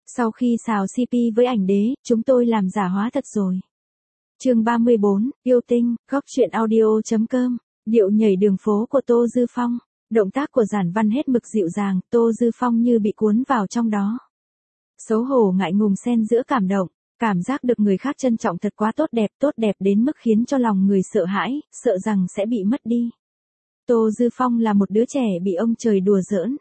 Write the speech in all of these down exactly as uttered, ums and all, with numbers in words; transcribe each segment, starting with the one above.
Sau khi xào xê pê với ảnh đế, chúng tôi làm giả hóa thật rồi. Chương ba mươi bốn, yêu tinh, góc truyện audio chấm com, điệu nhảy đường phố của Tô Dư Phong. Động tác của Giản Văn hết mực dịu dàng, Tô Dư Phong như bị cuốn vào trong đó. Xấu hổ ngại ngùng xen giữa cảm động, cảm giác được người khác trân trọng thật quá tốt đẹp, tốt đẹp đến mức khiến cho lòng người sợ hãi, sợ rằng sẽ bị mất đi. Tô Dư Phong là một đứa trẻ bị ông trời đùa giỡn.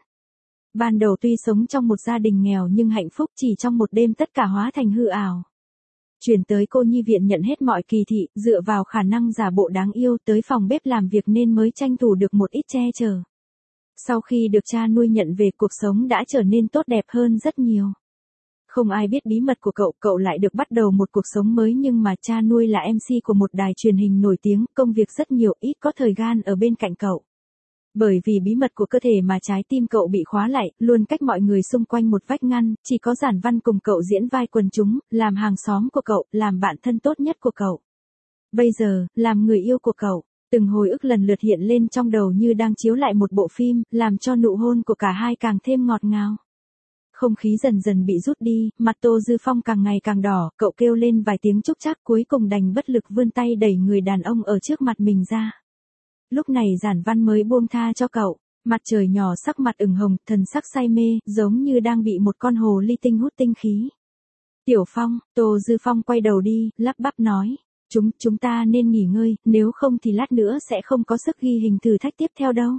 Ban đầu tuy sống trong một gia đình nghèo nhưng hạnh phúc, chỉ trong một đêm tất cả hóa thành hư ảo. Chuyển tới cô nhi viện nhận hết mọi kỳ thị, dựa vào khả năng giả bộ đáng yêu tới phòng bếp làm việc nên mới tranh thủ được một ít che chở. Sau khi được cha nuôi nhận về, cuộc sống đã trở nên tốt đẹp hơn rất nhiều. Không ai biết bí mật của cậu, cậu lại được bắt đầu một cuộc sống mới, nhưng mà cha nuôi là em xê của một đài truyền hình nổi tiếng, công việc rất nhiều, ít có thời gian ở bên cạnh cậu. Bởi vì bí mật của cơ thể mà trái tim cậu bị khóa lại, luôn cách mọi người xung quanh một vách ngăn, chỉ có Giản Văn cùng cậu diễn vai quần chúng, làm hàng xóm của cậu, làm bạn thân tốt nhất của cậu. Bây giờ, làm người yêu của cậu, từng hồi ức lần lượt hiện lên trong đầu như đang chiếu lại một bộ phim, làm cho nụ hôn của cả hai càng thêm ngọt ngào. Không khí dần dần bị rút đi, mặt Tô Dư Phong càng ngày càng đỏ, cậu kêu lên vài tiếng chúc chắc, cuối cùng đành bất lực vươn tay đẩy người đàn ông ở trước mặt mình ra. Lúc này Giản Văn mới buông tha cho cậu, mặt trời nhỏ sắc mặt ửng hồng, thần sắc say mê, giống như đang bị một con hồ ly tinh hút tinh khí. Tiểu Phong, Tô Dư Phong quay đầu đi, lắp bắp nói, chúng, chúng ta nên nghỉ ngơi, nếu không thì lát nữa sẽ không có sức ghi hình thử thách tiếp theo đâu.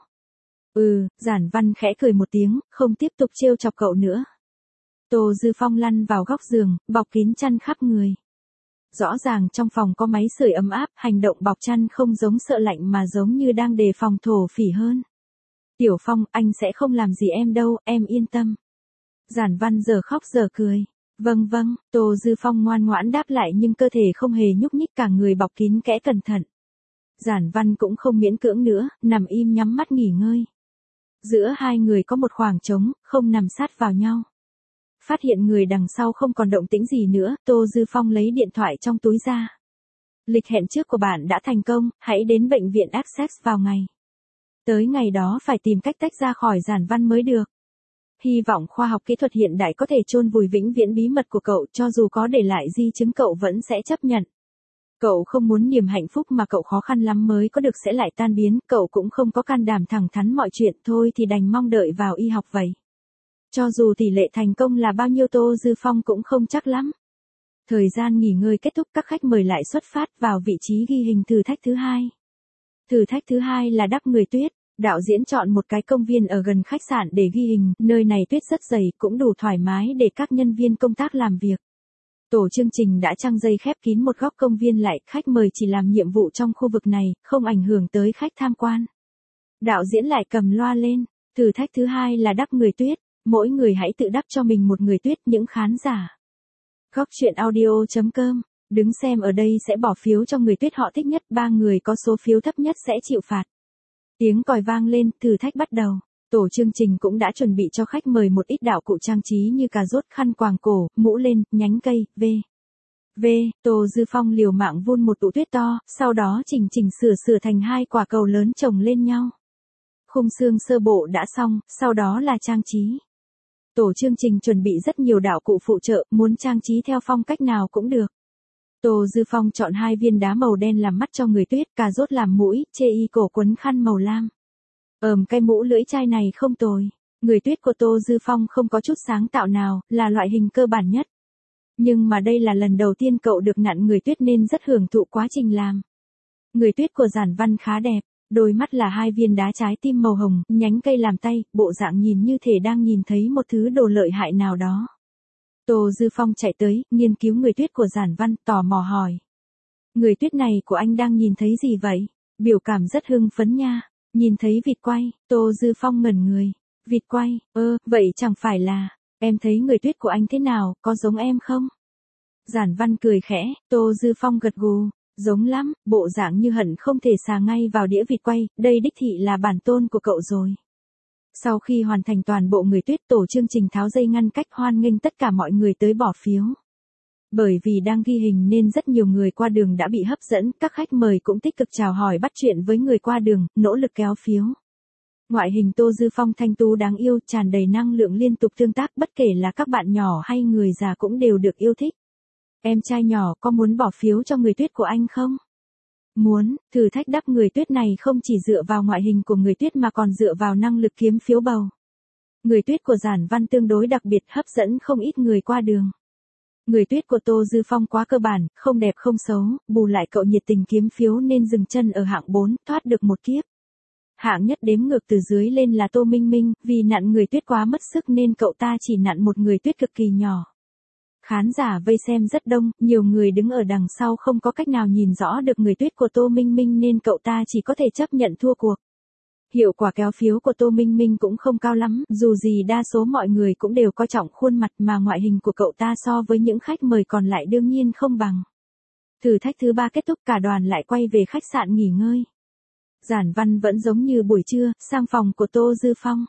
Ừ, Giản Văn khẽ cười một tiếng, không tiếp tục trêu chọc cậu nữa. Tô Dư Phong lăn vào góc giường, bọc kín chăn khắp người. Rõ ràng trong phòng có máy sưởi ấm áp, hành động bọc chăn không giống sợ lạnh mà giống như đang đề phòng thổ phỉ hơn. Tiểu Phong, anh sẽ không làm gì em đâu, em yên tâm. Giản Văn giờ khóc giờ cười. Vâng vâng, Tô Dư Phong ngoan ngoãn đáp lại nhưng cơ thể không hề nhúc nhích, cả người bọc kín kẽ cẩn thận. Giản Văn cũng không miễn cưỡng nữa, nằm im nhắm mắt nghỉ ngơi. Giữa hai người có một khoảng trống, không nằm sát vào nhau. Phát hiện người đằng sau không còn động tĩnh gì nữa, Tô Dư Phong lấy điện thoại trong túi ra. Lịch hẹn trước của bạn đã thành công, hãy đến bệnh viện Access vào ngày. Tới ngày đó phải tìm cách tách ra khỏi Giản Văn mới được. Hy vọng khoa học kỹ thuật hiện đại có thể chôn vùi vĩnh viễn bí mật của cậu, cho dù có để lại di chứng cậu vẫn sẽ chấp nhận. Cậu không muốn niềm hạnh phúc mà cậu khó khăn lắm mới có được sẽ lại tan biến, cậu cũng không có can đảm thẳng thắn mọi chuyện, thôi thì đành mong đợi vào y học vậy. Cho dù tỷ lệ thành công là bao nhiêu Tô Dư Phong cũng không chắc lắm. Thời gian nghỉ ngơi kết thúc, các khách mời lại xuất phát vào vị trí ghi hình thử thách thứ hai. Thử thách thứ hai là đắp người tuyết. Đạo diễn chọn một cái công viên ở gần khách sạn để ghi hình, nơi này tuyết rất dày, cũng đủ thoải mái để các nhân viên công tác làm việc. Tổ chương trình đã trăng dây khép kín một góc công viên lại, khách mời chỉ làm nhiệm vụ trong khu vực này, không ảnh hưởng tới khách tham quan. Đạo diễn lại cầm loa lên, thử thách thứ hai là đắp người tuyết, mỗi người hãy tự đắp cho mình một người tuyết. Những khán giả góc truyện audio chấm com đứng xem ở đây sẽ bỏ phiếu cho người tuyết họ thích nhất, ba người có số phiếu thấp nhất sẽ chịu phạt. Tiếng còi vang lên, thử thách bắt đầu. Tổ chương trình cũng đã chuẩn bị cho khách mời một ít đạo cụ trang trí như cà rốt, khăn quàng cổ, mũ len, nhánh cây, v. V. Tô Dư Phong liều mạng vun một tụ tuyết to, sau đó chỉnh chỉnh sửa sửa thành hai quả cầu lớn chồng lên nhau. Khung xương sơ bộ đã xong, sau đó là trang trí. Tổ chương trình chuẩn bị rất nhiều đạo cụ phụ trợ, muốn trang trí theo phong cách nào cũng được. Tô Dư Phong chọn hai viên đá màu đen làm mắt cho người tuyết, cà rốt làm mũi, chê y cổ quấn khăn màu lam. Ờm cái mũ lưỡi chai này không tồi. Người tuyết của Tô Dư Phong không có chút sáng tạo nào, là loại hình cơ bản nhất. Nhưng mà đây là lần đầu tiên cậu được nặn người tuyết nên rất hưởng thụ quá trình làm. Người tuyết của Giản Văn khá đẹp, đôi mắt là hai viên đá trái tim màu hồng, nhánh cây làm tay, bộ dạng nhìn như thể đang nhìn thấy một thứ đồ lợi hại nào đó. Tô Dư Phong chạy tới, nghiên cứu người tuyết của Giản Văn, tò mò hỏi. Người tuyết này của anh đang nhìn thấy gì vậy? Biểu cảm rất hưng phấn nha. Nhìn thấy vịt quay, Tô Dư Phong ngẩn người. Vịt quay, ơ, vậy chẳng phải là, em thấy người tuyết của anh thế nào, có giống em không? Giản Văn cười khẽ, Tô Dư Phong gật gù, giống lắm, bộ dạng như hận không thể xà ngay vào đĩa vịt quay, đây đích thị là bản tôn của cậu rồi. Sau khi hoàn thành toàn bộ người tuyết, tổ chương trình tháo dây ngăn cách, hoan nghênh tất cả mọi người tới bỏ phiếu. Bởi vì đang ghi hình nên rất nhiều người qua đường đã bị hấp dẫn, các khách mời cũng tích cực chào hỏi bắt chuyện với người qua đường, nỗ lực kéo phiếu. Ngoại hình Tô Dư Phong thanh tú đáng yêu, tràn đầy năng lượng liên tục tương tác, bất kể là các bạn nhỏ hay người già cũng đều được yêu thích. Em trai nhỏ có muốn bỏ phiếu cho Người Tuyết của anh không? Muốn. Thử thách đắp Người Tuyết này không chỉ dựa vào ngoại hình của Người Tuyết mà còn dựa vào năng lực kiếm phiếu bầu. Người Tuyết của Giản Văn tương đối đặc biệt, hấp dẫn không ít người qua đường. Người Tuyết của Tô Dư Phong quá cơ bản, không đẹp không xấu, bù lại cậu nhiệt tình kiếm phiếu nên dừng chân ở hạng bốn, thoát được một kiếp. Hạng nhất đếm ngược từ dưới lên là Tô Minh Minh, vì nặn Người Tuyết quá mất sức nên cậu ta chỉ nặn một Người Tuyết cực kỳ nhỏ. Khán giả vây xem rất đông, nhiều người đứng ở đằng sau không có cách nào nhìn rõ được Người Tuyết của Tô Minh Minh nên cậu ta chỉ có thể chấp nhận thua cuộc. Hiệu quả kéo phiếu của Tô Minh Minh cũng không cao lắm, dù gì đa số mọi người cũng đều coi trọng khuôn mặt mà ngoại hình của cậu ta so với những khách mời còn lại đương nhiên không bằng. Thử thách thứ ba kết thúc, cả đoàn lại quay về khách sạn nghỉ ngơi. Giản Văn vẫn giống như buổi trưa, sang phòng của Tô Dư Phong.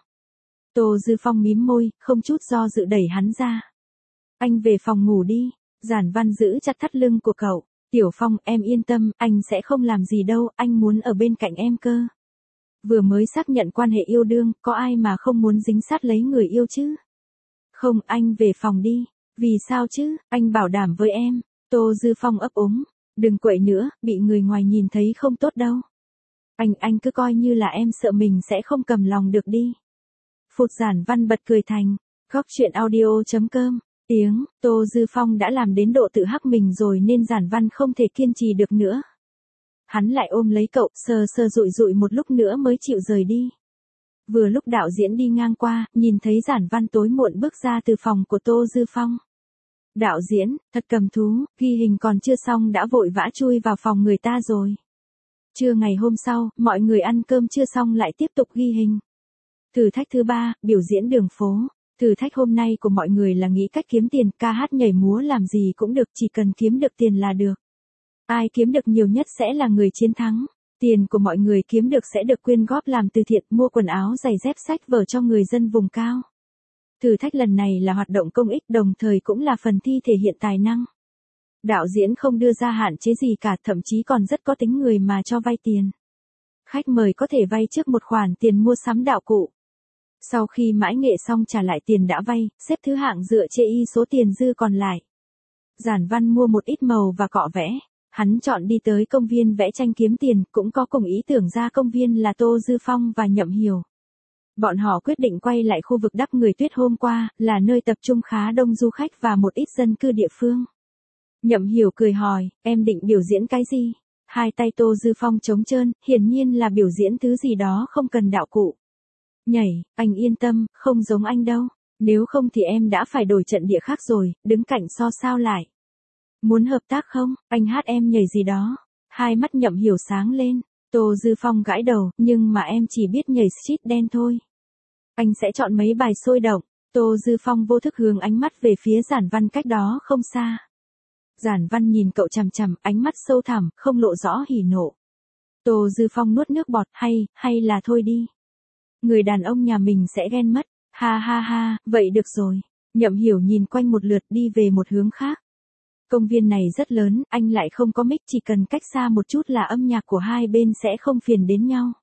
Tô Dư Phong mím môi, không chút do dự đẩy hắn ra. Anh về phòng ngủ đi. Giản Văn giữ chặt thắt lưng của cậu. Tiểu Phong, em yên tâm, anh sẽ không làm gì đâu, anh muốn ở bên cạnh em cơ. Vừa mới xác nhận quan hệ yêu đương, có ai mà không muốn dính sát lấy người yêu chứ? Không, anh về phòng đi. Vì sao chứ, anh bảo đảm với em. Tô Dư Phong ấp úng. Đừng quậy nữa, bị người ngoài nhìn thấy không tốt đâu. Anh, anh cứ coi như là em sợ mình sẽ không cầm lòng được đi. Phụt. Giản Văn bật cười thành. Góc truyện audio chấm com. Tiếng, Tô Dư Phong đã làm đến độ tự hắc mình rồi nên Giản Văn không thể kiên trì được nữa. Hắn lại ôm lấy cậu, sờ sờ dụi dụi một lúc nữa mới chịu rời đi. Vừa lúc đạo diễn đi ngang qua, nhìn thấy Giản Văn tối muộn bước ra từ phòng của Tô Dư Phong. Đạo diễn, thật cầm thú, ghi hình còn chưa xong đã vội vã chui vào phòng người ta rồi. Trưa ngày hôm sau, mọi người ăn cơm chưa xong lại tiếp tục ghi hình. Thử thách thứ ba, biểu diễn đường phố. Thử thách hôm nay của mọi người là nghĩ cách kiếm tiền, ca hát nhảy múa làm gì cũng được, chỉ cần kiếm được tiền là được. Ai kiếm được nhiều nhất sẽ là người chiến thắng. Tiền của mọi người kiếm được sẽ được quyên góp làm từ thiện, mua quần áo, giày dép, sách vở cho người dân vùng cao. Thử thách lần này là hoạt động công ích, đồng thời cũng là phần thi thể hiện tài năng. Đạo diễn không đưa ra hạn chế gì cả, thậm chí còn rất có tính người mà cho vay tiền. Khách mời có thể vay trước một khoản tiền mua sắm đạo cụ. Sau khi mãi nghệ xong trả lại tiền đã vay, xếp thứ hạng dựa chê y số tiền dư còn lại. Giản Văn mua một ít màu và cọ vẽ. Hắn chọn đi tới công viên vẽ tranh kiếm tiền, cũng có cùng ý tưởng ra công viên là Tô Dư Phong và Nhậm Hiểu. Bọn họ quyết định quay lại khu vực đắp Người Tuyết hôm qua, là nơi tập trung khá đông du khách và một ít dân cư địa phương. Nhậm Hiểu cười hỏi, em định biểu diễn cái gì? Hai tay Tô Dư Phong trống trơn, hiển nhiên là biểu diễn thứ gì đó không cần đạo cụ. Nhảy, anh yên tâm, không giống anh đâu. Nếu không thì em đã phải đổi trận địa khác rồi, đứng cạnh so sao lại. Muốn hợp tác không, anh hát em nhảy gì đó. Hai mắt Nhậm Hiểu sáng lên. Tô Dư Phong gãi đầu, nhưng mà em chỉ biết nhảy street dance thôi. Anh sẽ chọn mấy bài sôi động. Tô Dư Phong vô thức hướng ánh mắt về phía Giản Văn cách đó không xa. Giản Văn nhìn cậu chằm chằm, ánh mắt sâu thẳm, không lộ rõ hỉ nộ. Tô Dư Phong nuốt nước bọt, hay, hay là thôi đi. Người đàn ông nhà mình sẽ ghen mất. Ha ha ha, vậy được rồi. Nhậm Hiểu nhìn quanh một lượt đi về một hướng khác. Công viên này rất lớn, anh lại không có mic, chỉ cần cách xa một chút là âm nhạc của hai bên sẽ không phiền đến nhau.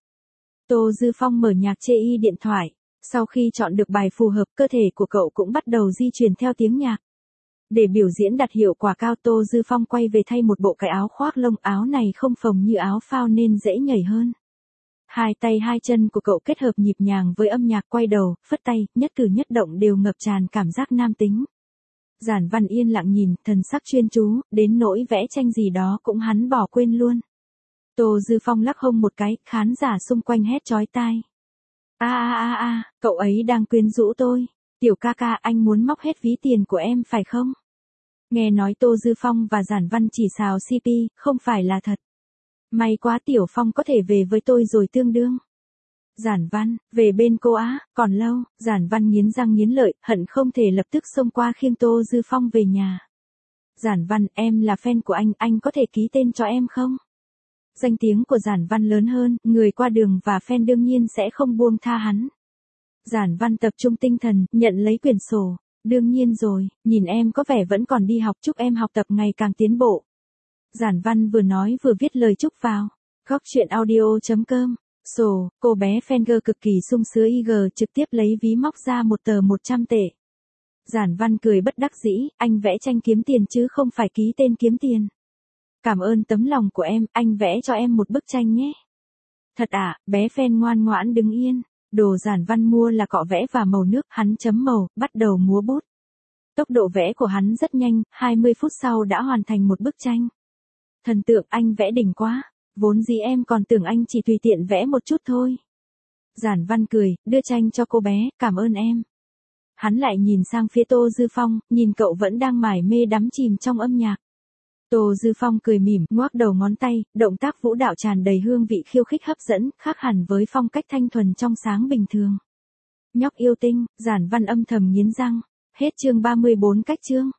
Tô Dư Phong mở nhạc chê y điện thoại. Sau khi chọn được bài phù hợp, cơ thể của cậu cũng bắt đầu di chuyển theo tiếng nhạc. Để biểu diễn đạt hiệu quả cao, Tô Dư Phong quay về thay một bộ cái áo khoác lông, áo này không phồng như áo phao nên dễ nhảy hơn. Hai tay hai chân của cậu kết hợp nhịp nhàng với âm nhạc, quay đầu, phất tay, nhất cử nhất động đều ngập tràn cảm giác nam tính. Giản Văn yên lặng nhìn, thần sắc chuyên chú, đến nỗi vẽ tranh gì đó cũng hắn bỏ quên luôn. Tô Dư Phong lắc hông một cái, khán giả xung quanh hét chói tai. A a a a, cậu ấy đang quyến rũ tôi. Tiểu ca ca, anh muốn móc hết ví tiền của em phải không? Nghe nói Tô Dư Phong và Giản Văn chỉ xào xê pê, không phải là thật. May quá Tiểu Phong có thể về với tôi rồi tương đương. Giản Văn, về bên cô á, còn lâu. Giản Văn nghiến răng nghiến lợi, hận không thể lập tức xông qua khiêng Tô Dư Phong về nhà. Giản Văn, em là fan của anh, anh có thể ký tên cho em không? Danh tiếng của Giản Văn lớn hơn, người qua đường và fan đương nhiên sẽ không buông tha hắn. Giản Văn tập trung tinh thần, nhận lấy quyển sổ. Đương nhiên rồi, nhìn em có vẻ vẫn còn đi học, chúc em học tập ngày càng tiến bộ. Giản Văn vừa nói vừa viết lời chúc vào. Góc truyện audio chấm com Sổ, cô bé Fenger cực kỳ sung sướng i giê trực tiếp lấy ví móc ra một tờ một trăm tệ. Giản Văn cười bất đắc dĩ, anh vẽ tranh kiếm tiền chứ không phải ký tên kiếm tiền. Cảm ơn tấm lòng của em, anh vẽ cho em một bức tranh nhé. Thật à, bé Phen ngoan ngoãn đứng yên. Đồ Giản Văn mua là cọ vẽ và màu nước, hắn chấm màu, bắt đầu múa bút. Tốc độ vẽ của hắn rất nhanh, hai mươi phút sau đã hoàn thành một bức tranh. Thần tượng, anh vẽ đỉnh quá, vốn dĩ em còn tưởng anh chỉ tùy tiện vẽ một chút thôi. Giản Văn cười, đưa tranh cho cô bé, cảm ơn em. Hắn lại nhìn sang phía Tô Dư Phong, nhìn cậu vẫn đang mải mê đắm chìm trong âm nhạc. Tô Dư Phong cười mỉm, ngoác đầu ngón tay, động tác vũ đạo tràn đầy hương vị khiêu khích hấp dẫn, khác hẳn với phong cách thanh thuần trong sáng bình thường. Nhóc yêu tinh, Giản Văn âm thầm nghiến răng. Hết chương ba mươi bốn cách chương.